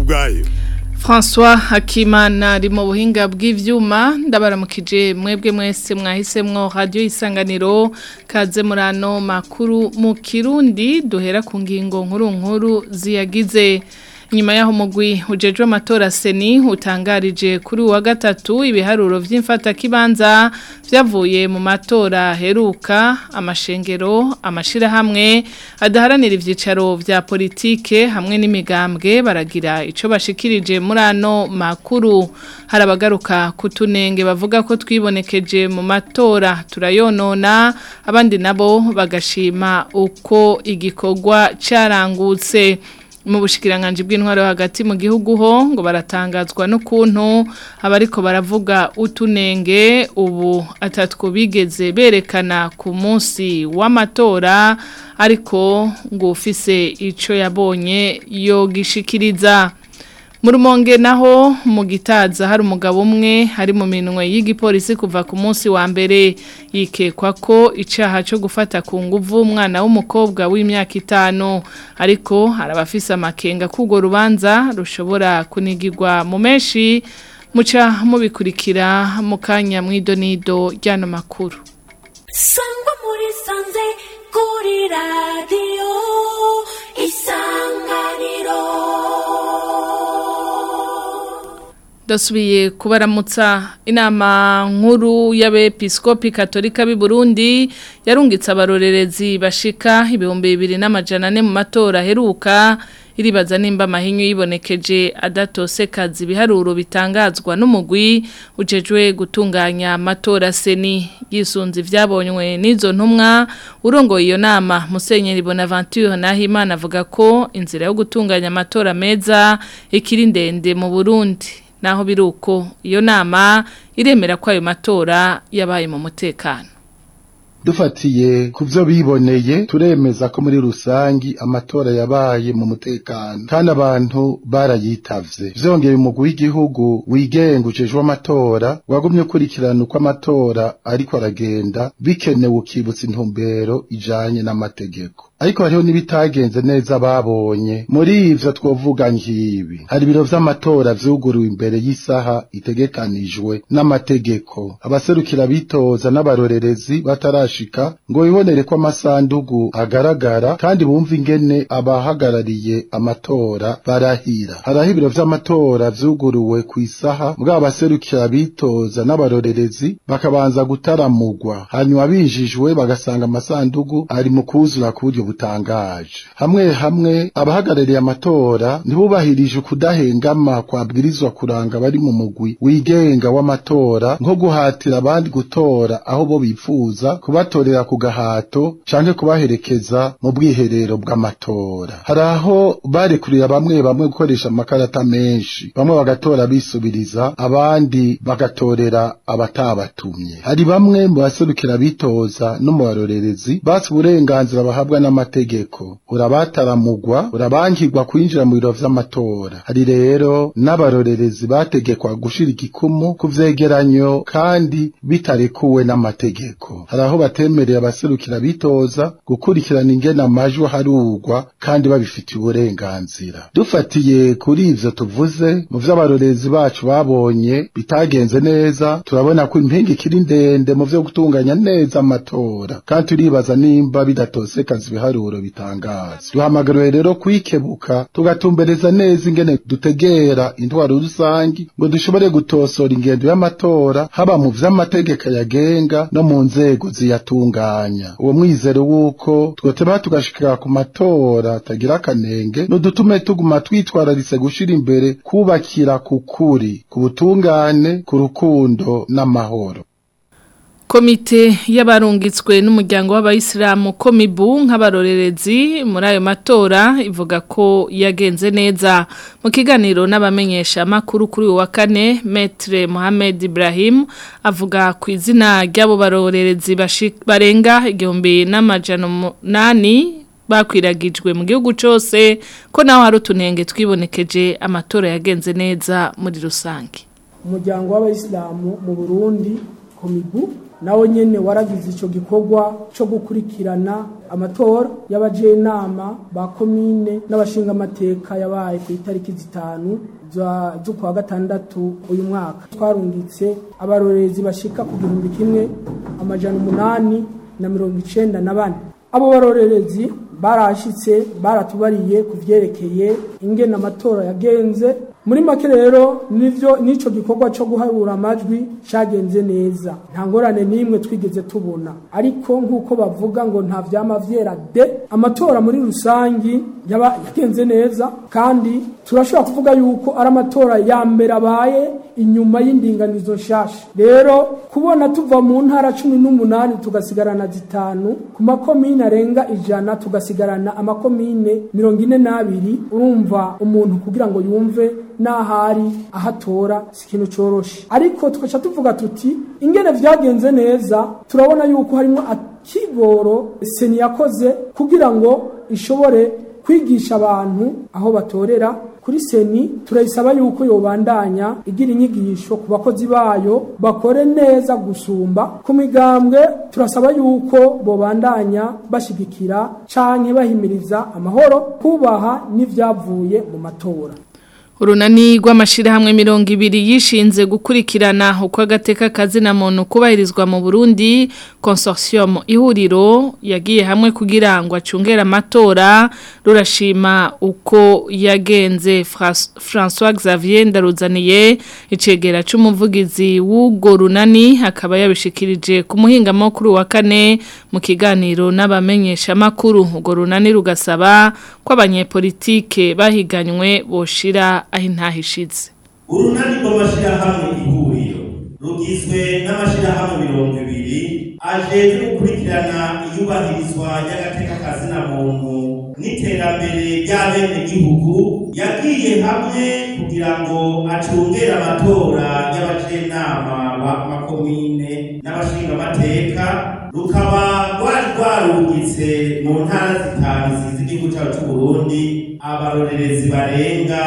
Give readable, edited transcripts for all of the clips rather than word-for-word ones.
bwayo. François Hakimana ari mu buhinga bw'ivyuma ndabaramukije mwebwe mwese mwahisemwo radio Isanganiro kaze murano makuru mu Kirundi duhera ku ngingo nkuru ziyagize. Nyuma yaho mugwi ujejwe amatora seni utangarije kuri wa gatatu ibiharuro vy'imfata kibanza vyavuye mu matora heruka amashengero amashira hamwe adaharanira ivyicaro vya politike hamwe n'imigambwe baragira ico bashikirije muri ano makuru harabagaruka kutunenge bavuga ko twibonekeje mu matora turayonona abandi nabo bagashima uko igikorwa carangutse. Mu bushikiranganje bw'intwaro hagati mu gihugu ho ngo baratangazwa n'ukuntu abariko baravuga utunenge ubu atatwo bigeze berekana ku munsi w'amatora ariko ngo ufise ico yabonye yo gishikiriza. Mu Rumonge naho mu Gitaza hari umugabo umwe hari mu minwe y'igipolisi kuva ku munsi wa mbere yikekwa ko icaha cyo gufata ku nguvu umwana w'umukobwa w'imyaka 5 ariko harabafise amakenga kugo rubanza rushobora kunigirwa mu menshi muca mubikurikira mu kanya mwidonido ryano makuru. Sangwa muri sanze kuri radio Isanganiro. Dasubiye kubaramutsa inama nkuru y'abepiskopi katolika b'i Burundi yarungitse abarorerezi bashika 2200 mu matora heruka iribaza nimba amahinyu yibonekeje adatosekaza ibiharuro bitangazwa n'umugwi ujejwe gutunganya amatora seni yisunze ivyabonywe n'izo ntumwa urongoye iyo nama Musenyeri Bonaventure Nahimana avuga ko inzira yo gutunganya amatora meza ikiri ndende mu Burundi. Naho biruko iyo nama iremera ko ayo matora yabaye mu mutekano. Dufatiye kuvyo biboneye turemeza ko muri rusangi amatora yabaye mu mutekano kandi abantu barayitavye. Vyongeye umugwi w'igihugu wigenga ujejwe amatora wagumye kurikirana uko amatora ariko aragenda bikenewe ukibutsa intumbero ijanye n'amategeko. Ariko hariho nibitagenze neza babonye muri ivyo twovuga nkibi hari biro vy'amatora vyuguruwe imbere y'isaha itegekanijwe n'amategeko abaserukira bitoza n'abarorerezi batarashika ngo bibonere ko amasandugu agaragara kandi bumva ingene abahagarariye amatora barahira haraho ibiro vy'amatora vyuguruwe ku isaha bwa baserukira bitoza n'abarorerezi bakabanza gutaramugwa hanyuma binjijwe bagasanga amasandugu ari mu kuzura kuryo butangaje hamwe abahagarariye amatora ntibubahirije kudahengama kwabwirizwa kuranga bari mu mugwi wigenga w'amatora nko guhatira abandi gutora aho bo bifuza kubatorera ku gahato canke kubaherekeza mu bwiherero bw'amatora haraho barekurira bamwe gukoresha amakarata menshi bamwe bagatora bisubiriza abandi bagatorera abatabatumye hari bamwe mu baserukira bitoza no mu barorerezi basi uburenganzira bahabwa n'amategeko urabataramugwa urabankirwa kwinjira mu biro vy'amatora hari rero n'abarorerezi bategekwa gushira igikumu ku vyegeranyo kandi bitarekuwe n'amategeko haraho batemereye abaserukira bitoza gukurikirana ingene amajwi harugwa kandi babifitiye uburenganzira dufatiye kuri ivyo tuvuze mu vy'abarorerezi bacu babonye bitagenze neza turabona ko impinga ikiri ndende mu vyo gutunganya neza amatora kandi turibaza nimba bidatosekaza ibiharuro bitangaza duhamagariwe rero kwikebuka tugatumbereza neza ingene dutegera intwaro rusangi ngo dushobore gutosora ingendo y'amatora haba mu vy'amategeko yagenga no mu nzego ziyatunganya uwo mwizero wuko twoteba tugashikira ku matora tagira akanenge n'udutume tuguma twitwararise gushira imbere kubakira ku kuri ku butungane ku rukundo n'amahoro. Komite y'abarungitswe n'umuryango w'abayisilamu Komibu nk'abarorerezi muri ayo matora ivuga ko yagenze neza mu kiganiro n'abamenyesha makuru kuri wa kane Maître Mohamed Ibrahim avuga ku izina ry'abo barorerezi barenga 1800 bakwiragijwe mu gihugu cyose ko naho hari utunenge twibonekeje amatora yagenze neza muri rusange. Umuryango w'abayisilamu mu Burundi komibu nawe nyene waragize ico gikorwa cyo gukurikirana amatora y'abajenama ba komine n'abashinga amateka yabaye ku itariki 5 z'ukwa gatandatu uyu mwaka. Twarungitse abarorezi bashika ku 1894. Abo barorerezi barashitse baratubariye kuvyerekeye ingene amatora yagenze. Muri make rero nico gikorwa cyo guharura amajwi cyagenze neza, nta ngorane nimwe twigeze tubona, ariko nkuko bavuga ngo nta vyama vyera de, amatora muri rusangi yagenze neza, kandi turashobora kuvuga yuko ari amatora ya mbere abaye inyuma y'indinganizo nshasha. Rero kubona tuva mu ntara 18 tugasigarana 5 ku makomine arenga 100 tugasigarana amakomine 42, urumva umuntu kugira ngo yumve nahari ahatora sikintu coroshe. Ariko tukaca tuvuga tuti ingene vyagenze neza, turabona yuko harimo akigoro seni yakoze kugira ngo ishobore kwigisha abantu aho batorera. Kuri seni turayisaba yuko yobandanya igira inyigisho ku bakozi bayo bakore neza gusumba. Ku migambwe turasaba yuko bobandanya bashigikira canke bahimiriza amahoro, kubaha n'ivyavuye mu matora. Urunani rw'amashirahamwe 200 yishinze gukurikirana uko agateka kazina muntu kubahirizwa mu Burundi, consortium ihuriro yagiye hamwe kugira ngo acungera amatora, rurashima uko yagenze. François Xavier Ndaruzaniye icegera c'umuvugizi w'ugo runani akaba yabishikirije ku muhinga makuru wa 4 mu kiganiro n'abamenyesha makuru. Ugo runani rugasaba ko abanyepolitike bahiganywe boshira ahintahishize. Urunani rw'amashirahamwe ihuriro rugizwe n'amashirahamwe 200 ajejwe gukurikirana iyubahirizwa y'agateka kazina muntu n'iterambere ry'abene gihugu, yagiye hamwe kugira ngo acungere amatora y'abajenama b'amakomine n'abashinga amateka. Rukaba rwarungitse mu ntara 5 z'igihugu cyacu Burundi abarorerezi barenga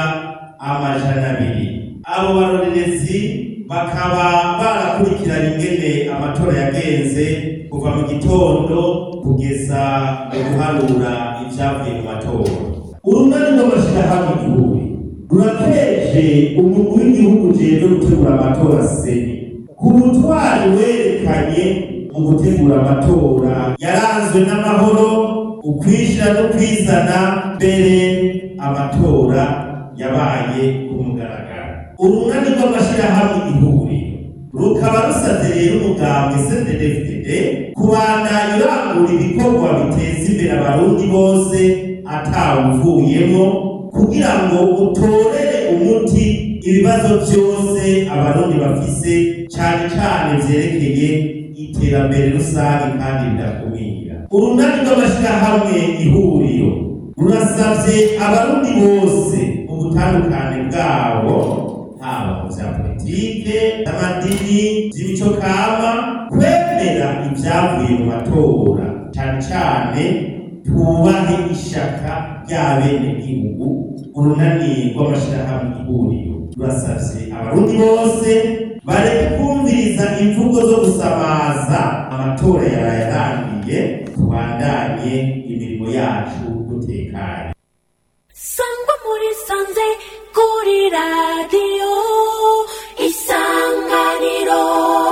200. Abo barorerezi bakaba barakurikirana ingene amatora yagenze kuva mu gitondo kugeza guharura ivyavuye mu matora. Urunani rw'amashirahamwe ihuriro rurateje umugwi w'igihugu jeje gutegura amatora seni ku butwari werekanye mu gutegura amatora yaranzwe n'amahoro, ukwishira no kwizana, mbere amatora yabaye ku mugaragaro. Urunani rw'amashirahamwe ihuriro rukaba rusaze rero umugambwe CNDD-FDD kubandanya urangura ibikorwa biteza imbere abarundi bose atawuvuyemo, kugira ngo utorere umuti ibibazo byose abarundi bafise, cyane cyane vyerekeye iterambere rusange kandi ridakumira. Urunani rw'amashirahamwe ihuriro rurasavye abarundi bose mu butandukane bwabo, haba mu vya politike, amadini, vy'imico kama, kwemera ivyavuye mu matora, cyane cyane tubahe ishaka ry'abene gihugu. Urunani rw'amashirahamwe ihuriro rurasavye abarundi bose bareke kumviriza imvugo zo gusamaza amatora yarayarangiye, tubandanye imirimo yacu dutekanye. Sangwa muri sanze kuri radio Isanganiro.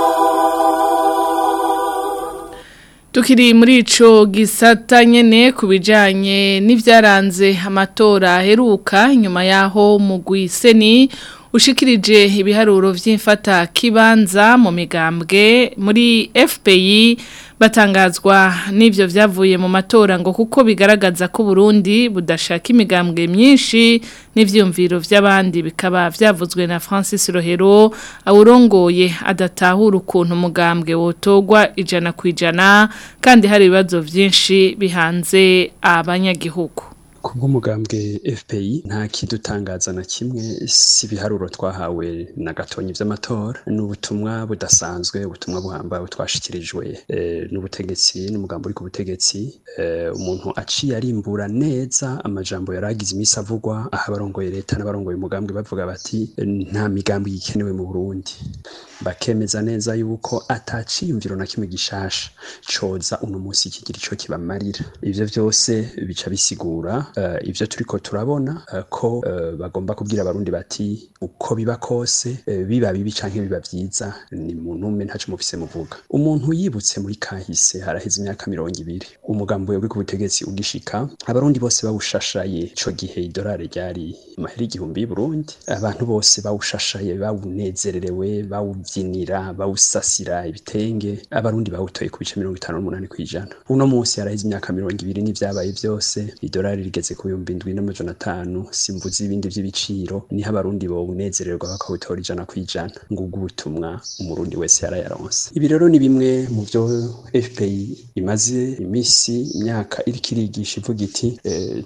Tukiri muri ico gisata nyene kubijanye n'ivyaranze amatora aheruka, nyuma yaho mugwi seni ushikirije ibiharuro vy'imfata kibanza mu migambwe muri FPI, batangazwa n'ivyo vyavuye mu matora ngo kuko bigaragaza ko Burundi budashaka imigambwe myinshi n'ivyumviro vy'abandi. Bikaba vyavuzwe na Francis Rohero awurongoye adatahura ukuntu umugambwe wotogwa 100% kandi hari ibibazo vyinshi bihanze abanyagihugu. kubw'umugambwe FPI nta kidutangaza na kimwe, si ibiharuro twahawe na gatonyi vy'amatora, n'ubutumwa budasanzwe, ubutumwa buhambaye twashikirijwe n'ubutegetsi n'umugambo uri ku butegetsi. Umuntu aciye arimbura neza amajambo yaragize imisi avugwa, aho abarongoye leta n'abarongoye umugambwe bavuga bati nta migambi ikenewe mu Burundi, bakemeza neza yuko ataciyumviro na kimwe gishasha coza uno munsi kigira ico kibamarira. Ivyo vyose bica bisigura ivyo turiko turabona ko bagomba kubwira abarundi bati uko biba kose, biba bibi canke biba vyiza, ni muntu ntaco mufise muvuga. Umuntu yibutse muri kahise haraheze imyaka 20 umugambo uri ku butegetsi ugishika, abarundi bose bawushashaye, ico gihe idolari ryari amahera 1000 y'Uburundi, abantu bose bawushashaye, bawunezererewe, bawuvyinira, bawusasira ibitenge, abarundi bawutoye ku bice 58%. Uno munsi haraheze imyaka 20 n'ivyabaye vyose, idolari rigeze ku 7500, simvuze ibindi vy'ibiciro, niho abarundi bo unezererwa bakawutora 100%, ngugu ubutumwa umurundi wese yarayaronse. Ibi rero ni bimwe mu byo FPI imaze imisi imyaka irikirigisha ivuga iti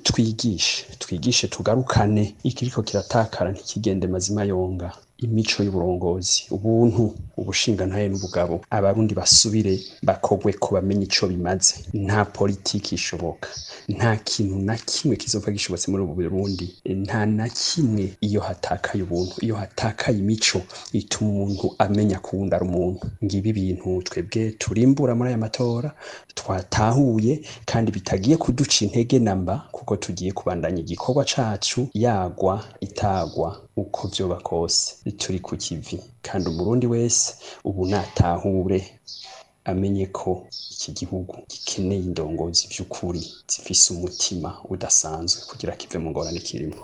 twigishe tugarukane ikiriko kiratakara ntikigende mazima yonga, imico y'uburongozi, ubuntu, ubushinga ntaye n'ubugabo, abarundi basubire bakogwe ko bamenye ico bimaze. Nta politiki ishoboka, nta kintu na kimwe kizova gishobotse muri ubu Burundi, nta na kimwe iyo hatakaye ubuntu, iyo hatakaye imico ituma umuntu amenya kuwunda ari umuntu. Ngibi ibintu twebwe turimbura muri aya matora twatahuye, kandi bitagiye kuduca intege namba, kuko tugiye kubandanya igikorwa cacu yagwa itagwa uko vyoba kose. Turi ku kivi, kandi umurundi wese ubu natahure amenye ko iki gihugu gikeneye indongozi vy'ukuri zifise umutima udasanzwe kugira kive mu ngorane kirimo.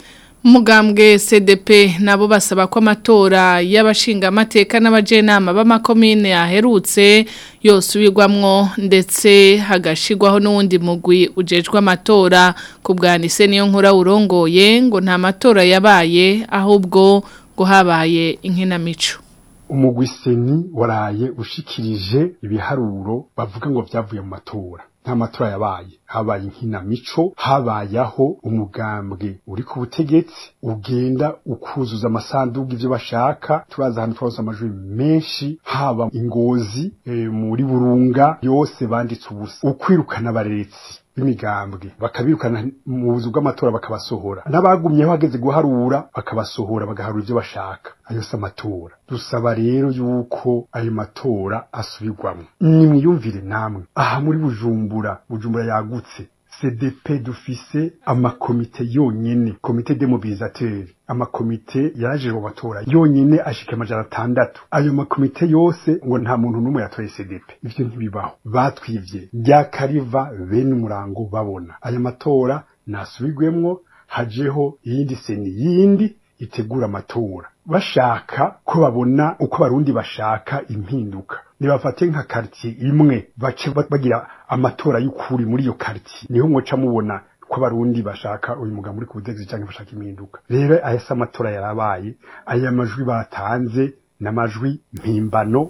Umugambwe CDP nabo basaba ko amatora y'abashinga amateka n'abajenama b'amakomine yaherutse yosubirwamwo, ndetse hagashigwaho n'uwundi mugwi ujejwe amatora. Kubwanise niyo nkura urongoye ngo nta matora yabaye, ahubwo ngo habaye inkinamico. Umugwi seni waraye ushikirije ibiharuro bavuga ngo vyavuye mu matora. Nta matora yabaye, habaye inkinamico, habayaho umugambwe uri ku butegetsi ugenda ukuzuza amasanduku ivyo bashaka. Turaza hano twose amajwi menshi, haba Ingozi, muri Burunga, yose banditse ubusa. Ukwirukana abaretsi b'imigambwe bakabirukana mu buzu bw'amatora bakabasohora, n'abagumyeho hageze guharura bakabasohora bagaharura ivyo bashaka. Ayo si amatora. Dusaba rero yuko ayo matora asubirwamwo. Nimwiyumvire namwe, aha muri Bujumbura yagutse, CDP dufise amakomite yonyene, komite demobilisateur, amakomite yaraje mu matora yonyene ashika 600. Ayo makomite yose ngo nta muntu numwe yatoye CDP. Ivyo ntibibaho, batwivye rya kariva bene umurango babona. Ayo matora nasubirwemwo, hajeho yindi seni yindi itegura amatora, bashaka ko babona uko barundi bashaka impinduka. Nibafate nka quartier imwe bace bagira amatora y'ukuri muri iyo quartier, niho mwoca mubona ko barundi bashaka uyu mugambo uri ku butegetsi canke bashaka impinduka. Rero aya se amatora yarabaye, aya majwi batanze n'amajwi mpimbano.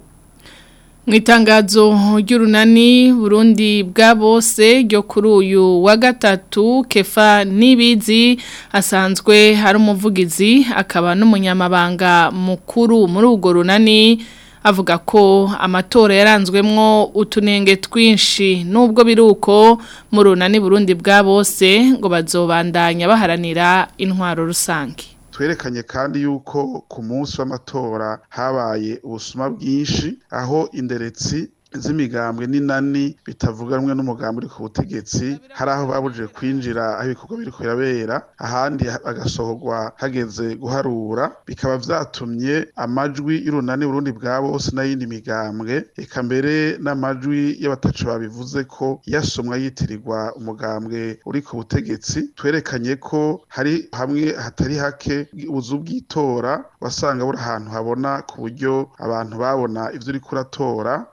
Mwitangazo ry'urunani Burundi bwa bose ryo kuri uyu wa gatatu, Kefa Nibizi asanzwe hari umuvugizi akaba n'umunyamabanga mukuru muri urwo runani, avuga ko amatora yaranzwemwo utunenge twinshi. Nubwo biruko mu runani Burundi bwa bose ngo bazobandanya baharanira intwaro rusange. Twerekanye kandi yuko ku munsi w'amatora habaye ubusuma bwinshi, aho inderetsi z'imigambwe n'inani bitavuga rumwe n'umugambi uri ku butegetsi, hari aho babujije kwinjira aho ibikorwa biriko birabera, ahandi bagasohorwa hageze guharura. Bikaba vyatumye amajwi y'urunani Burundi bwa bose n'ayindi migambwe, eka mbere n'amajwi y'abatacu babivuze ko yasomwa yitirirwa umugambwe uri ku butegetsi. Twerekanye ko hari hamwe hatari hake ubuzu bw'itora wasanga buri ahantu habona, ku buryo abantu babona ivyo uri kuratora, abandi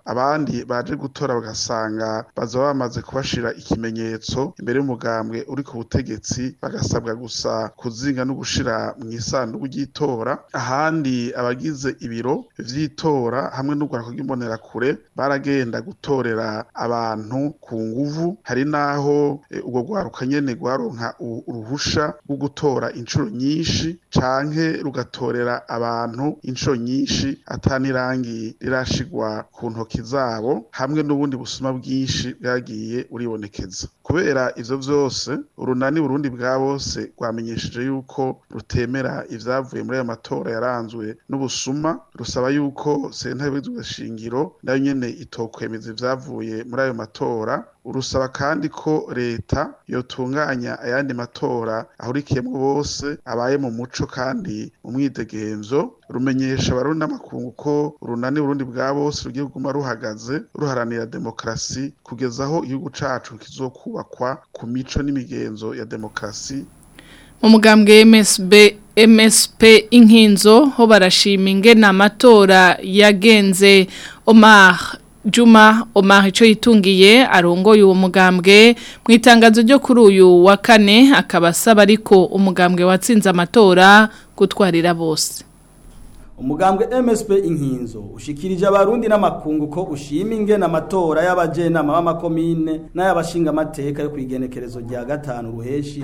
n'abandi baje gutora bagasanga baza bamaze kubashira ikimenyetso imbere y'umugambwe uri ku butegetsi bagasabwa gusa kuzinga no gushira mu isanduku ry'itora. Ahandi abagize ibiro vy'itora hamwe n'urwandiko rw'imbonerakure baragenda gutorera abantu ku nguvu. Hari naho ubwo rwaruka nyene rwaronka uruhusha rwo gutora incuro nyinshi canke rugatorera abantu incuro nyinshi atanirangi rirashigwa ku ntoki zabo, hamwe n'ubundi busuma bwinshi bwagiye uribonekeza. Kubera ivyo vyose urunani Burundi bwa bose rwamenyesheje yuko rutemera ivyavuye muri ayo matora yaranzwe n'ubusuma, rusaba yuko sentare y'ubwizigashingiro nayo nyene itokwemeza ivyavuye muri ayo matora. Urusaba kandi ko leta yotunganya ayandi matora ahurikiyemwo bose abaye mu muco kandi mu mwidegemvyo. Rumenyesha abarundi n'amakungu ko urunani Burundi bwa bose rugiye kuguma ruhagaze ruharanira demokrasi kugeza aho igihugu cacu kizokubakwa ku mico n'imigenzo ya demokrasi. Umugambwe MSP Inkinzo ho barashima ingene amatora yagenze. Juma Omar ico yitungiye arongoye uwo mugambwe mu itangazo ryo kuri uyu wa kane akabasaba ariko umugambwe watsinze amatora gutwarira bose. Umugambwe MSP Inkinzo ushikirije abarundi n'amakungu ko ushima ingene amatora y'abajenama b'amakomine n'ayabashinga amateka yo kwigenekerezo rya 5 ruheshi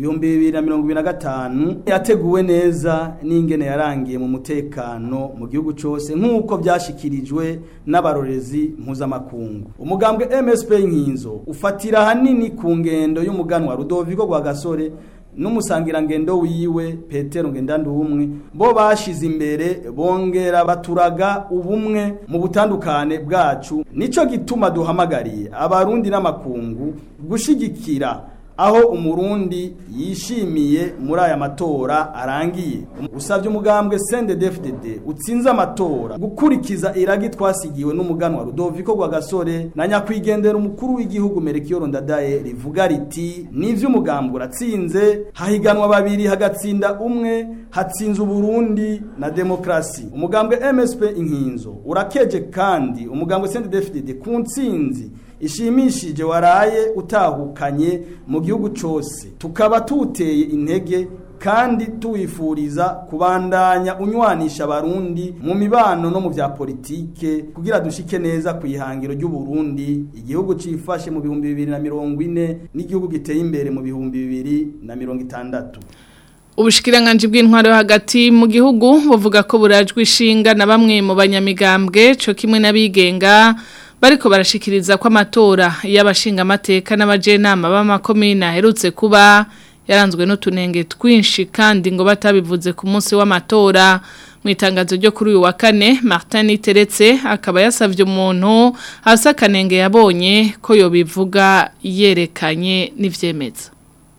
2025 yateguwe neza n'ingene yarangiye mu mutekano mu gihugu cyose nk'uko byashikirijwe n'abarorezi mpuzamakungu. Umugambwe MSP Inkinzo ufatira hanini ku ngendo y'umuganwa Rudoviko Rwagasore n'umusangirangendo wiwe Petero Ngendandumwe bo bashize imbere bongera baturaga ubumwe mu butandukane bwacu. Nico gituma duhamagariye abarundi n'amakungu gushigikira aho umurundi yishimiye muri aya matora arangiye. Usavye umugambwe CNDD-FDD utsinze amatora gukurikiza iragi twasigiwe n'umuganwa Rudoviko Rwagasore na nyakwigendera umukuru w'igihugu Melchior Ndadaye rivuga riti nivyo umugambwe uratsinze, hahiganwa babiri hagatsinda umwe, hatsinze Burundi na demokrasi. Umugambwe MSP Inkinzo urakeje kandi umugambwe CNDD-FDD kuntsinzi ishimishije waraye utahukanye mu gihugu cyose. Tukaba tuteye intege kandi tuwifuriza kubandanya unywanisha abarundi mu mibano no mu vya politike kugira dushike neza kwihangiro ry'u Burundi, igihugu cifashe mu 2040 n'igihugu giteye imbere mu 2060. Ubushikiranganje bw'intwaro hagati mu gihugu buvuga ko burajwe ishinga na bamwe mu banyamigambwe cyo kimwe n'abigenga bariko barashikiriza ko amatora y'abashinga amateka n'abajenama b'amakomine aherutse kuba yaranzwe n'utunenge twinshi kandi ngo batabivuze ku munsi w'amatora. Mu itangazo ryo kuri uyu wa kane Martin Teretse akaba yasavye umuntu hasa kanenge yabonye ko yobivuga yerekanye n'ivyemeza.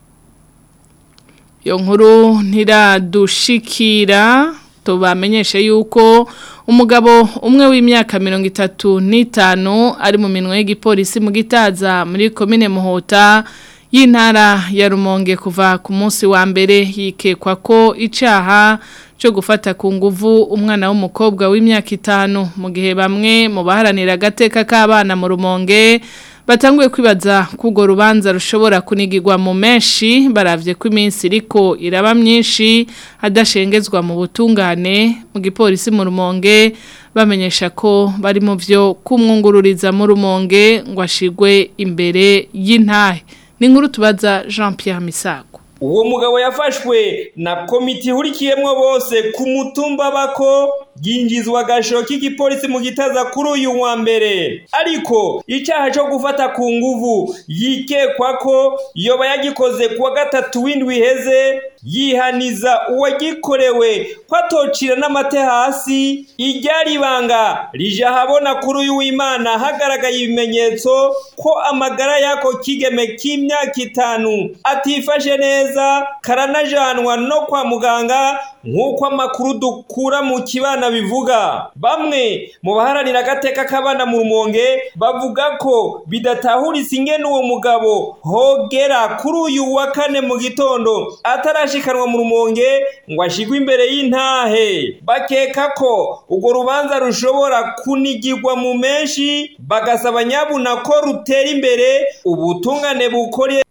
Yo nkuru ntiradushikira tubamenyeshe yuko umugabo umwe w'imyaka 35 ari mu minwe y'igipolisi mu Gitaza muri komine Muhota y'intara ya Rumonge kuva ku munsi wa mbere. Yikekwa ko icaha cyo gufata ku nguvu umwana w'umukobwa w'imyaka 5 mu gihe bamwe mu baharanira agateka k'abana mu Rumonge batanguye kwibaza kugo rubanza rushobora kunigirwa mu menshi baravye ko iminsi iriko iraba myinshi adashengezwa mu butungane. Mu gipolisi mu Rumonge bamenyesha ko bari mu vyo kumwungururiza mu Rumonge ngo ashigwe imbere y'intahe. Ni nkuru tubaza Jean Pierre Misago. Uwo mugabo yafashwe na komite hurikiyemwo bose ku mutumba bako ginjizwa gasho k'igipolisi mu Gitaza kuri uyu wa mbere, ariko icyaha cyo gufata ku nguvu yikekwa ko yoba yagikoze kuwa 3 w'indwi heze yihaniza uwagikorewe kwatocira n'amate hasi. Iryari banga rije habona kuri uyu w'Imana hagaragaye ibimenyetso ko amagara yako kigeme k'imyaka 5 atifashe neza karanajanwa no kwa muganga nk'uko amakuru dukura mu kibana bivuga. Bamwe mu baharanira agateka k'abana mu Rumonge bavuga ko bidatahuritse ingene uwo mugabo hogera kuri uyu wa kane mu gitondo atarashikanwa mu Rumonge ngo ashigwe imbere y'intahe. Bakeka ko urwo rubanza rushobora kunigirwa mu menshi, bagasaba nyabuna ko rutera imbere ubutungane bukore.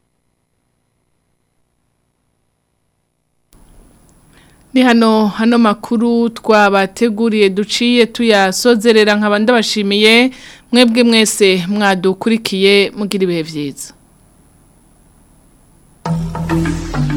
Ni hano makuru twabateguriye duciye tuyasozerera nkaba ndabashimiye mwebwe mwese mwadukurikiye mugira ibihe vyiza.